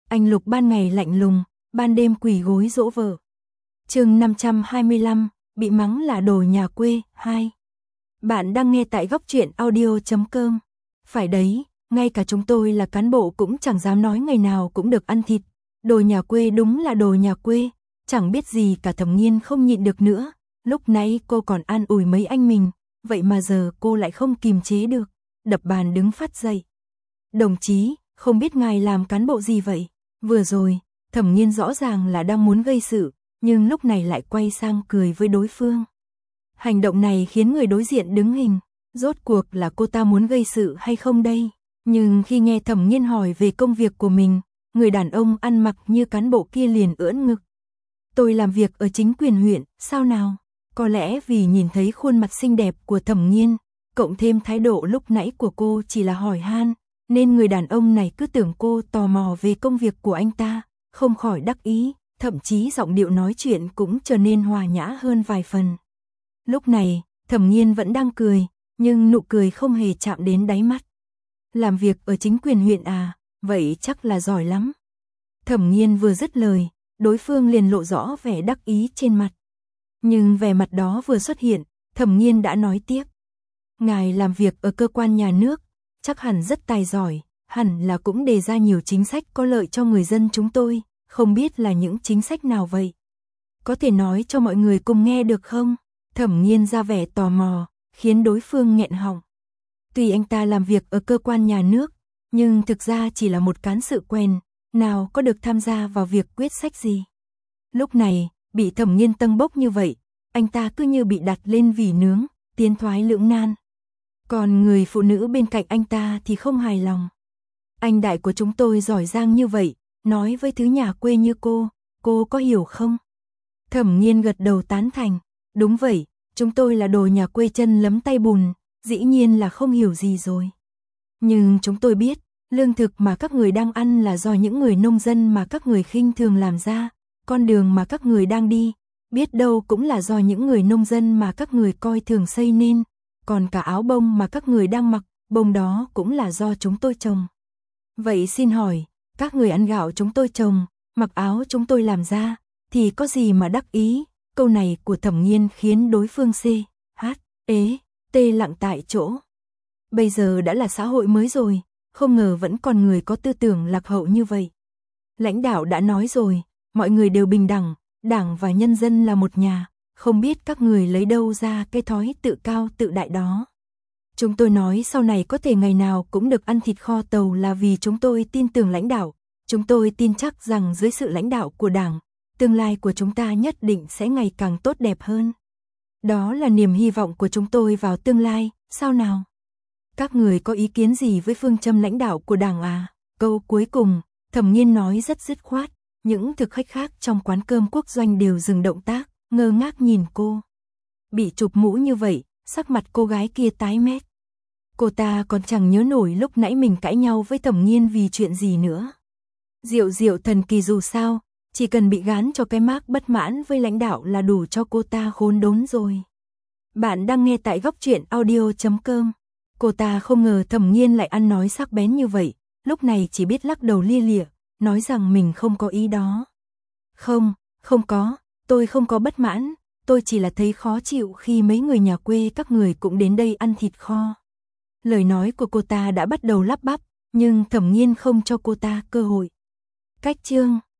Anh Lục ban ngày lạnh lùng, ban đêm quỳ gối dỗ vợ. Chương 525, bị mắng là đồ nhà quê, 2. Bạn đang nghe tại góc truyện audio.com. Phải đấy, ngay cả chúng tôi là cán bộ cũng chẳng dám nói ngày nào cũng được ăn thịt. Đồ nhà quê đúng là đồ nhà quê, chẳng biết gì cả. Thẩm Nghiên không nhịn được nữa. Lúc nãy cô còn an ủi mấy anh mình, vậy mà giờ cô lại không kìm chế được, đập bàn đứng phát dậy. Đồng chí, không biết ngài làm cán bộ gì vậy? Vừa rồi, Thẩm Nghiên rõ ràng là đang muốn gây sự, nhưng lúc này lại quay sang cười với đối phương. Hành động này khiến người đối diện đứng hình, rốt cuộc là cô ta muốn gây sự hay không đây? Nhưng khi nghe Thẩm Nghiên hỏi về công việc của mình, người đàn ông ăn mặc như cán bộ kia liền ưỡn ngực. Tôi làm việc ở chính quyền huyện, sao nào? Có lẽ vì nhìn thấy khuôn mặt xinh đẹp của Thẩm Nghiên, cộng thêm thái độ lúc nãy của cô chỉ là hỏi han, nên người đàn ông này cứ tưởng cô tò mò về công việc của anh ta, không khỏi đắc ý, thậm chí giọng điệu nói chuyện cũng trở nên hòa nhã hơn vài phần. Lúc này, Thẩm Nghiên vẫn đang cười, nhưng nụ cười không hề chạm đến đáy mắt. Làm việc ở chính quyền huyện à, vậy chắc là giỏi lắm. Thẩm Nghiên vừa dứt lời, đối phương liền lộ rõ vẻ đắc ý trên mặt. Nhưng vẻ mặt đó vừa xuất hiện, Thẩm Nghiên đã nói tiếp. Ngài làm việc ở cơ quan nhà nước, chắc hẳn rất tài giỏi, hẳn là cũng đề ra nhiều chính sách có lợi cho người dân chúng tôi, không biết là những chính sách nào vậy? Có thể nói cho mọi người cùng nghe được không? Thẩm Nghiên ra vẻ tò mò, khiến đối phương nghẹn họng. Tuy anh ta làm việc ở cơ quan nhà nước, nhưng thực ra chỉ là một cán sự quen, nào có được tham gia vào việc quyết sách gì. Lúc này, bị Thẩm Nghiên tâng bốc như vậy, anh ta cứ như bị đặt lên vỉ nướng, tiến thoái lưỡng nan. Còn người phụ nữ bên cạnh anh ta thì không hài lòng. Anh đại của chúng tôi giỏi giang như vậy, nói với thứ nhà quê như cô có hiểu không? Thẩm Nghiên gật đầu tán thành, đúng vậy, chúng tôi là đồ nhà quê chân lấm tay bùn, dĩ nhiên là không hiểu gì rồi. Nhưng chúng tôi biết, lương thực mà các người đang ăn là do những người nông dân mà các người khinh thường làm ra, con đường mà các người đang đi, biết đâu cũng là do những người nông dân mà các người coi thường xây nên, còn cả áo bông mà các người đang mặc, bông đó cũng là do chúng tôi trồng. Vậy xin hỏi, các người ăn gạo chúng tôi trồng, mặc áo chúng tôi làm ra, thì có gì mà đắc ý? Câu này của Thẩm Nghiên khiến đối phương lặng tại chỗ. Bây giờ đã là xã hội mới rồi, không ngờ vẫn còn người có tư tưởng lạc hậu như vậy. Lãnh đạo đã nói rồi, mọi người đều bình đẳng, đảng và nhân dân là một nhà, không biết các người lấy đâu ra cái thói tự cao tự đại đó. Chúng tôi nói sau này có thể ngày nào cũng được ăn thịt kho tàu là vì chúng tôi tin tưởng lãnh đạo, chúng tôi tin chắc rằng dưới sự lãnh đạo của đảng, tương lai của chúng ta nhất định sẽ ngày càng tốt đẹp hơn. Đó là niềm hy vọng của chúng tôi vào tương lai, sao nào? Các người có ý kiến gì với phương châm lãnh đạo của đảng à? Câu cuối cùng, Thẩm Nghiên nói rất dứt khoát, những thực khách khác trong quán cơm quốc doanh đều dừng động tác, ngơ ngác nhìn cô. Bị chụp mũ như vậy, sắc mặt cô gái kia tái mét. Cô ta còn chẳng nhớ nổi lúc nãy mình cãi nhau với Thẩm Nghiên vì chuyện gì nữa. Diệu thần kỳ dù sao, chỉ cần bị gán cho cái mác bất mãn với lãnh đạo là đủ cho cô ta khốn đốn rồi. Bạn đang nghe tại góc truyện audio.com. Cô ta không ngờ Thẩm Nghiên lại ăn nói sắc bén như vậy, lúc này chỉ biết lắc đầu lia lịa, nói rằng mình không có ý đó. Không có, tôi không có bất mãn, tôi chỉ là thấy khó chịu khi mấy người nhà quê các người cũng đến đây ăn thịt kho. Lời nói của cô ta đã bắt đầu lắp bắp, nhưng Thẩm Nghiên không cho cô ta cơ hội. Cách chương